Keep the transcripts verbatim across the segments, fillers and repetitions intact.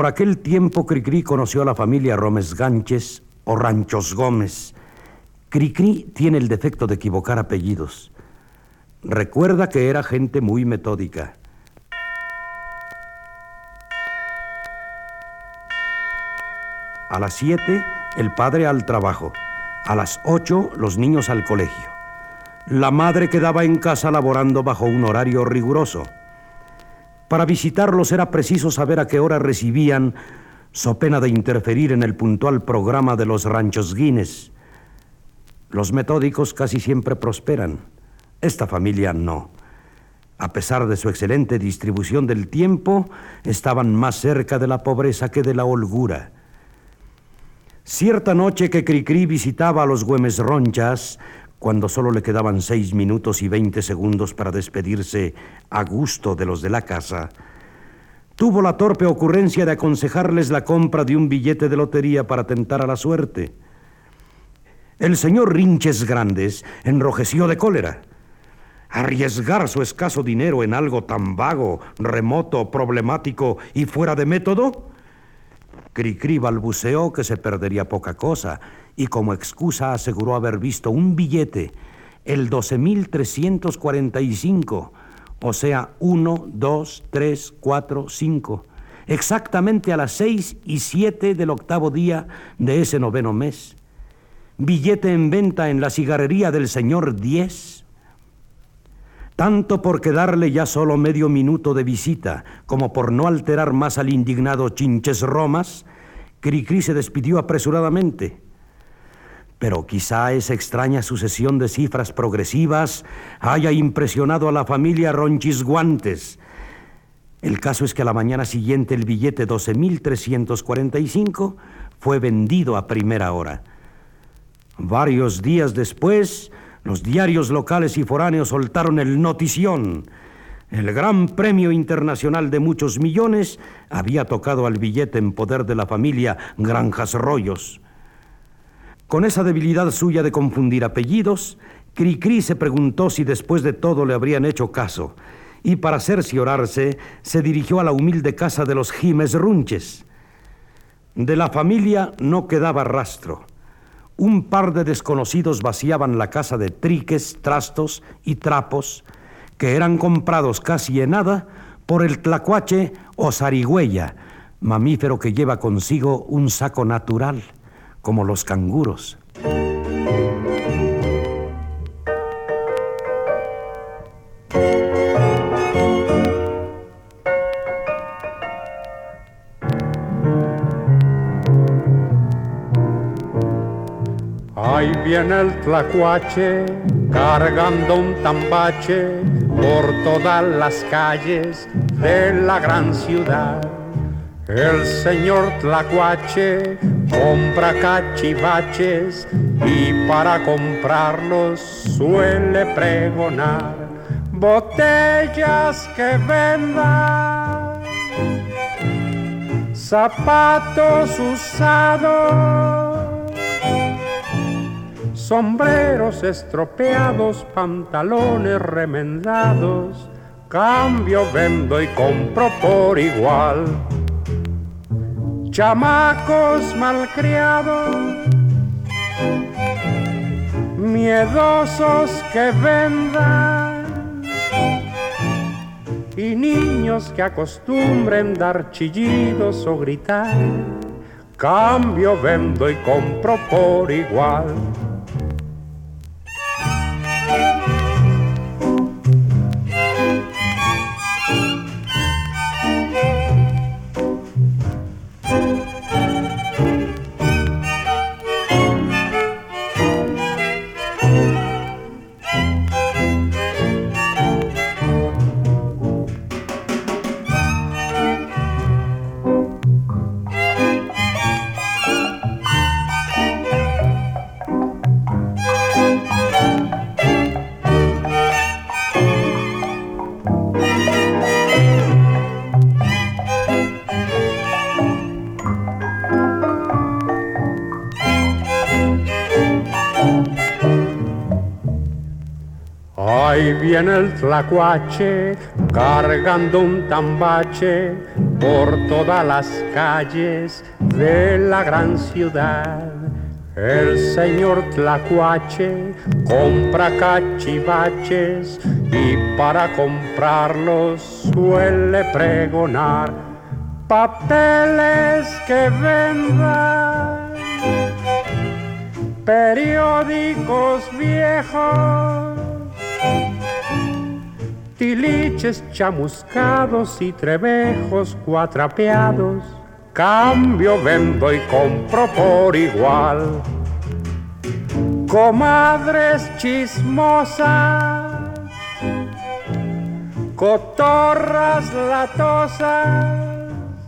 Por aquel tiempo Cricri conoció a la familia Rómez Gánches o Ranchos Gómez. Cricri tiene el defecto de equivocar apellidos. Recuerda que era gente muy metódica. A las siete, el padre al trabajo. A las ocho, los niños al colegio. La madre quedaba en casa laborando bajo un horario riguroso. Para visitarlos era preciso saber a qué hora recibían, so pena de interferir en el puntual programa de los Ranchos Guines. Los metódicos casi siempre prosperan. Esta familia no. A pesar de su excelente distribución del tiempo, estaban más cerca de la pobreza que de la holgura. Cierta noche que Cricri visitaba a los Güemes Ronchas, cuando solo le quedaban seis minutos y veinte segundos para despedirse a gusto de los de la casa, tuvo la torpe ocurrencia de aconsejarles la compra de un billete de lotería para tentar a la suerte. El señor Rinches Grandes enrojeció de cólera. ¿Arriesgar su escaso dinero en algo tan vago, remoto, problemático y fuera de método? Cricri balbuceó que se perdería poca cosa y como excusa aseguró haber visto un billete, el doce mil trescientos cuarenta y cinco, o sea, uno, dos, tres, cuatro, cinco, exactamente a las seis y siete del octavo día de ese noveno mes. Billete en venta en la cigarrería del señor Diez. Tanto por quedarle ya solo medio minuto de visita, como por no alterar más al indignado Chinches Romas, Cricri se despidió apresuradamente. Pero quizá esa extraña sucesión de cifras progresivas haya impresionado a la familia Ronchis Guantes. El caso es que a la mañana siguiente el billete doce mil trescientos cuarenta y cinco fue vendido a primera hora. Varios días después, los diarios locales y foráneos soltaron el notición. El gran premio internacional de muchos millones había tocado al billete en poder de la familia Granjas Rollos. Con esa debilidad suya de confundir apellidos, Cricri se preguntó si después de todo le habrían hecho caso, y para cerciorarse, se dirigió a la humilde casa de los Gimes Runches. De la familia no quedaba rastro. Un par de desconocidos vaciaban la casa de triques, trastos y trapos que eran comprados casi en nada por el tlacuache o zarigüeya, mamífero que lleva consigo un saco natural, como los canguros. Ahí viene el tlacuache cargando un tambache por todas las calles de la gran ciudad. El señor tlacuache compra cachivaches y para comprarlos suele pregonar botellas que vendan, zapatos usados, sombreros estropeados, pantalones remendados, cambio, vendo y compro por igual. Chamacos malcriados, miedosos que vendan, y niños que acostumbren dar chillidos o gritar, cambio, vendo y compro por igual. Ahí viene el tlacuache cargando un tambache por todas las calles de la gran ciudad. El señor Tlacuache compra cachivaches y para comprarlos suele pregonar papeles que vendan, periódicos viejos, tiliches chamuscados y trebejos cuatrapeados. Cambio, vendo y compro por igual. Comadres chismosas, cotorras latosas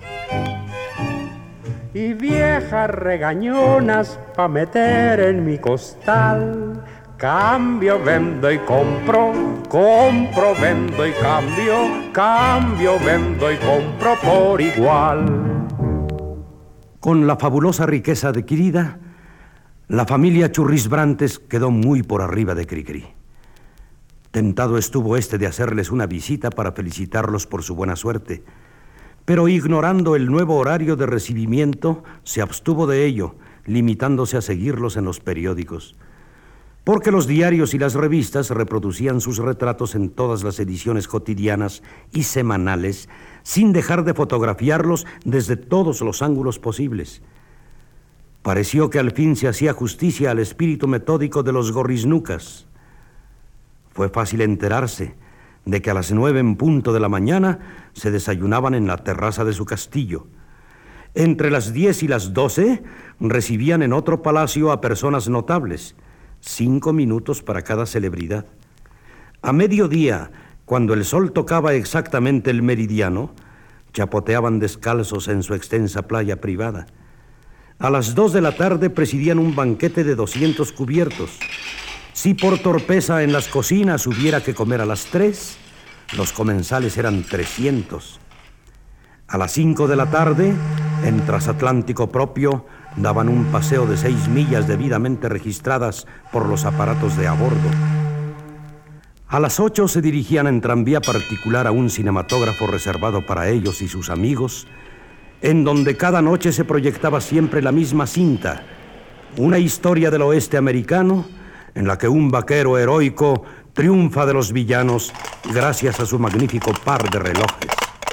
y viejas regañonas pa' meter en mi costal. Cambio, vendo y compro, compro, vendo y cambio, cambio, vendo y compro por igual. Con la fabulosa riqueza adquirida, la familia Churrisbrantes quedó muy por arriba de Cricri. Tentado estuvo este de hacerles una visita para felicitarlos por su buena suerte, pero ignorando el nuevo horario de recibimiento, se abstuvo de ello, limitándose a seguirlos en los periódicos. Porque los diarios y las revistas reproducían sus retratos en todas las ediciones cotidianas y semanales, sin dejar de fotografiarlos desde todos los ángulos posibles. Pareció que al fin se hacía justicia al espíritu metódico de los gorrisnucas. Fue fácil enterarse de que a las nueve en punto de la mañana se desayunaban en la terraza de su castillo. Entre las diez y las doce recibían en otro palacio a personas notables, cinco minutos para cada celebridad. A mediodía, cuando el sol tocaba exactamente el meridiano, chapoteaban descalzos en su extensa playa privada. A las dos de la tarde presidían un banquete de doscientos cubiertos. Si por torpeza en las cocinas hubiera que comer a las tres, los comensales eran trescientos. A las cinco de la tarde, en transatlántico propio, daban un paseo de seis millas debidamente registradas por los aparatos de a bordo. A las ocho se dirigían en tranvía particular a un cinematógrafo reservado para ellos y sus amigos, en donde cada noche se proyectaba siempre la misma cinta, una historia del oeste americano, en la que un vaquero heroico triunfa de los villanos gracias a su magnífico par de relojes.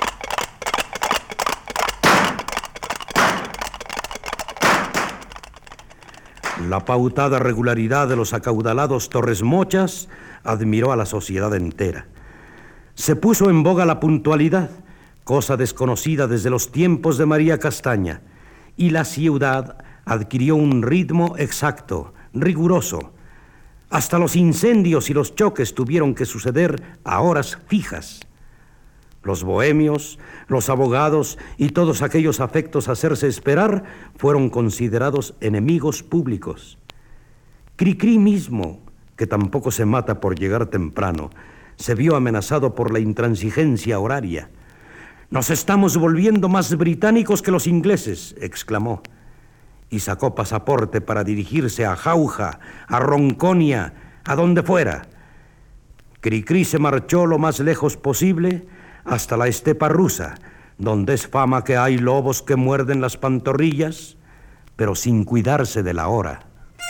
La pautada regularidad de los acaudalados Torres Mochas admiró a la sociedad entera. Se puso en boga la puntualidad, cosa desconocida desde los tiempos de María Castaña, y la ciudad adquirió un ritmo exacto, riguroso. Hasta los incendios y los choques tuvieron que suceder a horas fijas. Los bohemios, los abogados y todos aquellos afectos a hacerse esperar fueron considerados enemigos públicos. Cricri mismo, que tampoco se mata por llegar temprano, se vio amenazado por la intransigencia horaria. «Nos estamos volviendo más británicos que los ingleses», exclamó, y sacó pasaporte para dirigirse a Jauja, a Ronconia, a donde fuera. Cricri se marchó lo más lejos posible hasta la estepa rusa, donde es fama que hay lobos que muerden las pantorrillas, pero sin cuidarse de la hora.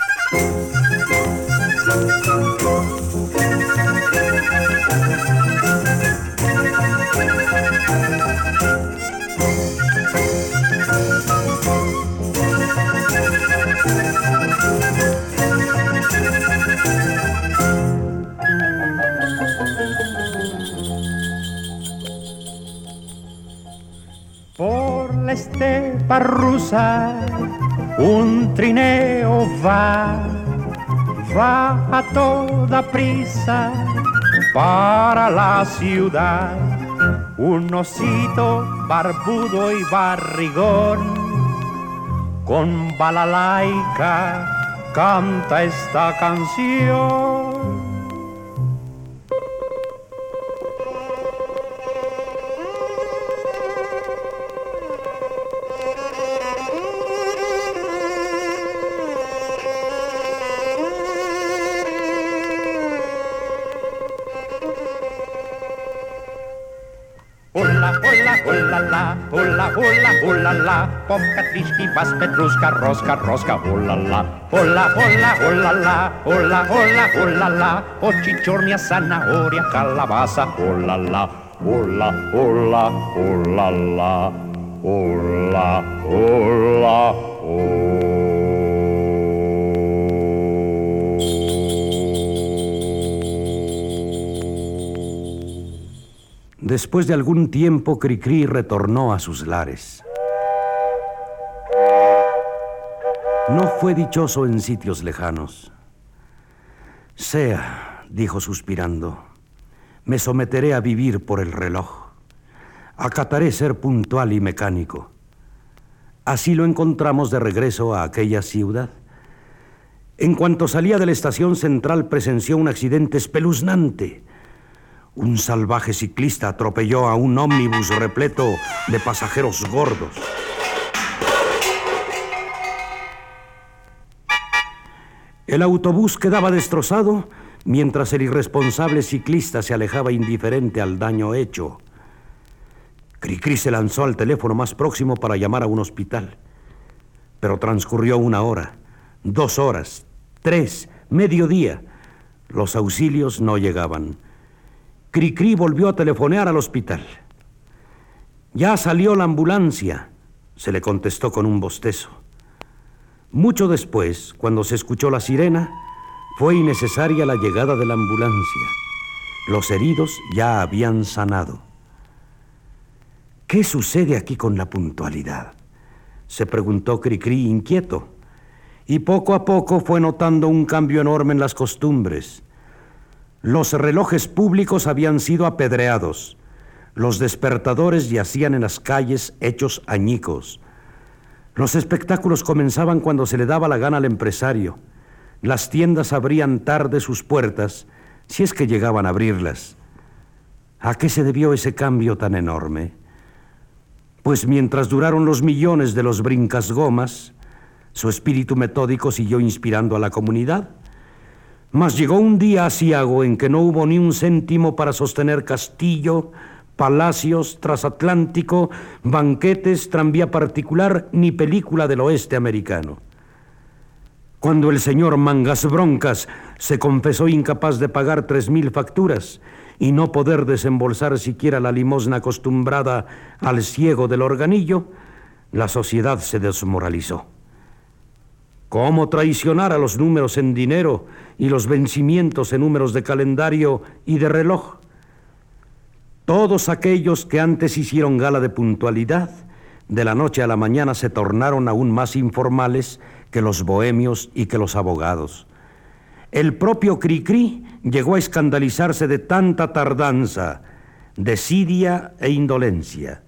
Por la estepa rusa un trineo va, va a toda prisa para la ciudad. Un osito barbudo y barrigón con balalaica canta esta canción. Hola, hola, hola, la, hula, hula, hula, la, popkatriški, vas, petruška, roska, roska, hula, la, hula, hula, hula, la, hula, hula, hula, la, očičornja, zanahoria, calabaza, hula, la, hula, hula, hula, la, hula, hula, hula. Después de algún tiempo, Cricri retornó a sus lares. No fue dichoso en sitios lejanos. Sea, dijo suspirando, me someteré a vivir por el reloj. Acataré ser puntual y mecánico. Así lo encontramos de regreso a aquella ciudad. En cuanto salía de la estación central, presenció un accidente espeluznante. Un salvaje ciclista atropelló a un ómnibus repleto de pasajeros gordos. El autobús quedaba destrozado mientras el irresponsable ciclista se alejaba indiferente al daño hecho. Cricri se lanzó al teléfono más próximo para llamar a un hospital. Pero transcurrió una hora, dos horas, tres, mediodía. Los auxilios no llegaban. Cricri volvió a telefonear al hospital. Ya salió la ambulancia, se le contestó con un bostezo. Mucho después, cuando se escuchó la sirena, fue innecesaria la llegada de la ambulancia. Los heridos ya habían sanado. ¿Qué sucede aquí con la puntualidad?, se preguntó Cricri inquieto, y poco a poco fue notando un cambio enorme en las costumbres. Los relojes públicos habían sido apedreados. Los despertadores yacían en las calles hechos añicos. Los espectáculos comenzaban cuando se le daba la gana al empresario. Las tiendas abrían tarde sus puertas, si es que llegaban a abrirlas. ¿A qué se debió ese cambio tan enorme? Pues mientras duraron los millones de los brincasgomas, su espíritu metódico siguió inspirando a la comunidad. Mas llegó un día aciago en que no hubo ni un céntimo para sostener castillo, palacios, transatlántico, banquetes, tranvía particular, ni película del oeste americano. Cuando el señor Mangas Broncas se confesó incapaz de pagar tres mil facturas y no poder desembolsar siquiera la limosna acostumbrada al ciego del organillo, la sociedad se desmoralizó. ¿Cómo traicionar a los números en dinero y los vencimientos en números de calendario y de reloj? Todos aquellos que antes hicieron gala de puntualidad, de la noche a la mañana se tornaron aún más informales que los bohemios y que los abogados. El propio Cricri llegó a escandalizarse de tanta tardanza, desidia e indolencia.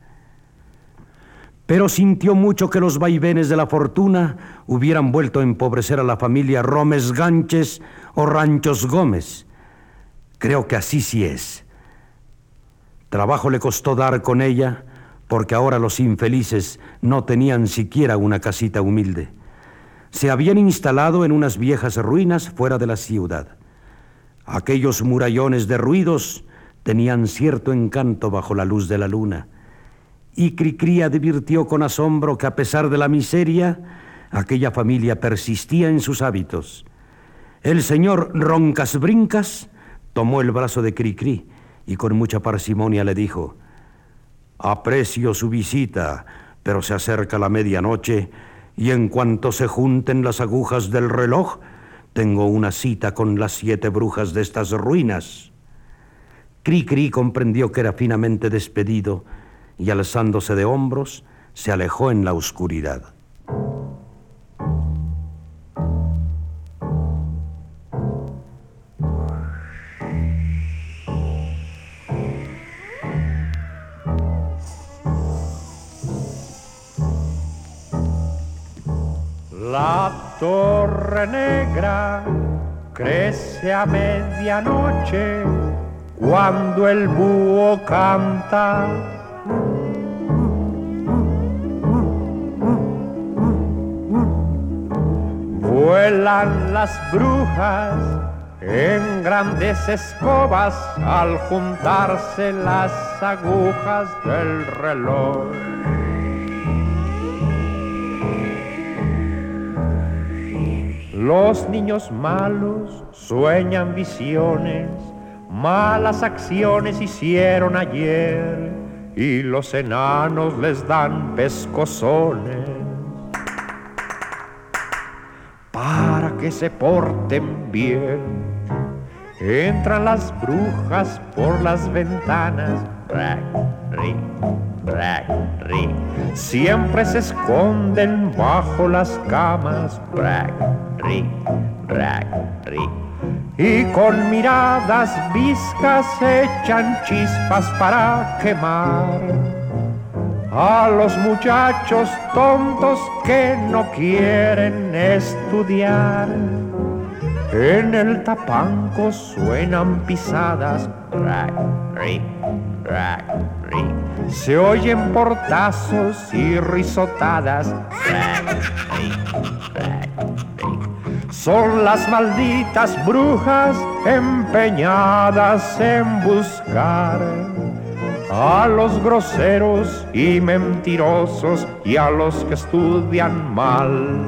Pero sintió mucho que los vaivenes de la fortuna hubieran vuelto a empobrecer a la familia Rómez Ganches o Ranchos Gómez. Creo que así sí es. Trabajo le costó dar con ella, porque ahora los infelices no tenían siquiera una casita humilde. Se habían instalado en unas viejas ruinas fuera de la ciudad. Aquellos murallones derruidos tenían cierto encanto bajo la luz de la luna. Y Cricri advirtió con asombro que a pesar de la miseria, aquella familia persistía en sus hábitos. El señor Roncas Brincas tomó el brazo de Cricri y con mucha parsimonia le dijo: aprecio su visita, pero se acerca la medianoche y en cuanto se junten las agujas del reloj, tengo una cita con las siete brujas de estas ruinas. Cricri comprendió que era finamente despedido y alzándose de hombros, se alejó en la oscuridad. La torre negra crece a medianoche cuando el búho canta. Vuelan las brujas en grandes escobas al juntarse las agujas del reloj. Los niños malos sueñan visiones, malas acciones hicieron ayer y los enanos les dan pescozones para que se porten bien. Entran las brujas por las ventanas, brac, ri, brac, ri. Siempre se esconden bajo las camas, brac, ri, brac, ri. Y con miradas viscas echan chispas para quemar a los muchachos tontos que no quieren estudiar. En el tapanco suenan pisadas, rac, ric, rac, ric. Se oyen portazos y risotadas, rac, ric, rac, ric. Son las malditas brujas empeñadas en buscar a los groseros y mentirosos y a los que estudian mal.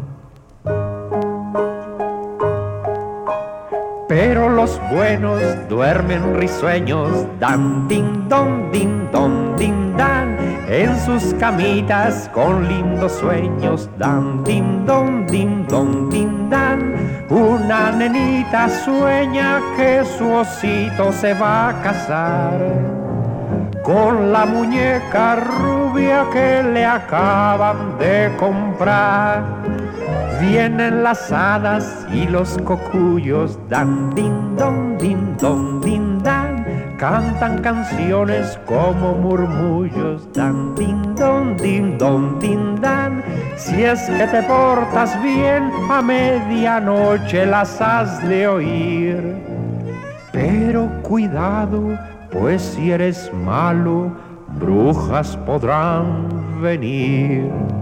Pero los buenos duermen risueños, dan din don, din don, din dan, en sus camitas con lindos sueños, dan din don, din don, din dan. Una nenita sueña que su osito se va a casar con la muñeca rubia que le acaban de comprar. Vienen las hadas y los cocuyos, dan din don, din don, din dan. Cantan canciones como murmullos, dan din don, din don, din dan. Si es que te portas bien, a medianoche las has de oír. Pero cuidado, pues si eres malo, brujas podrán venir.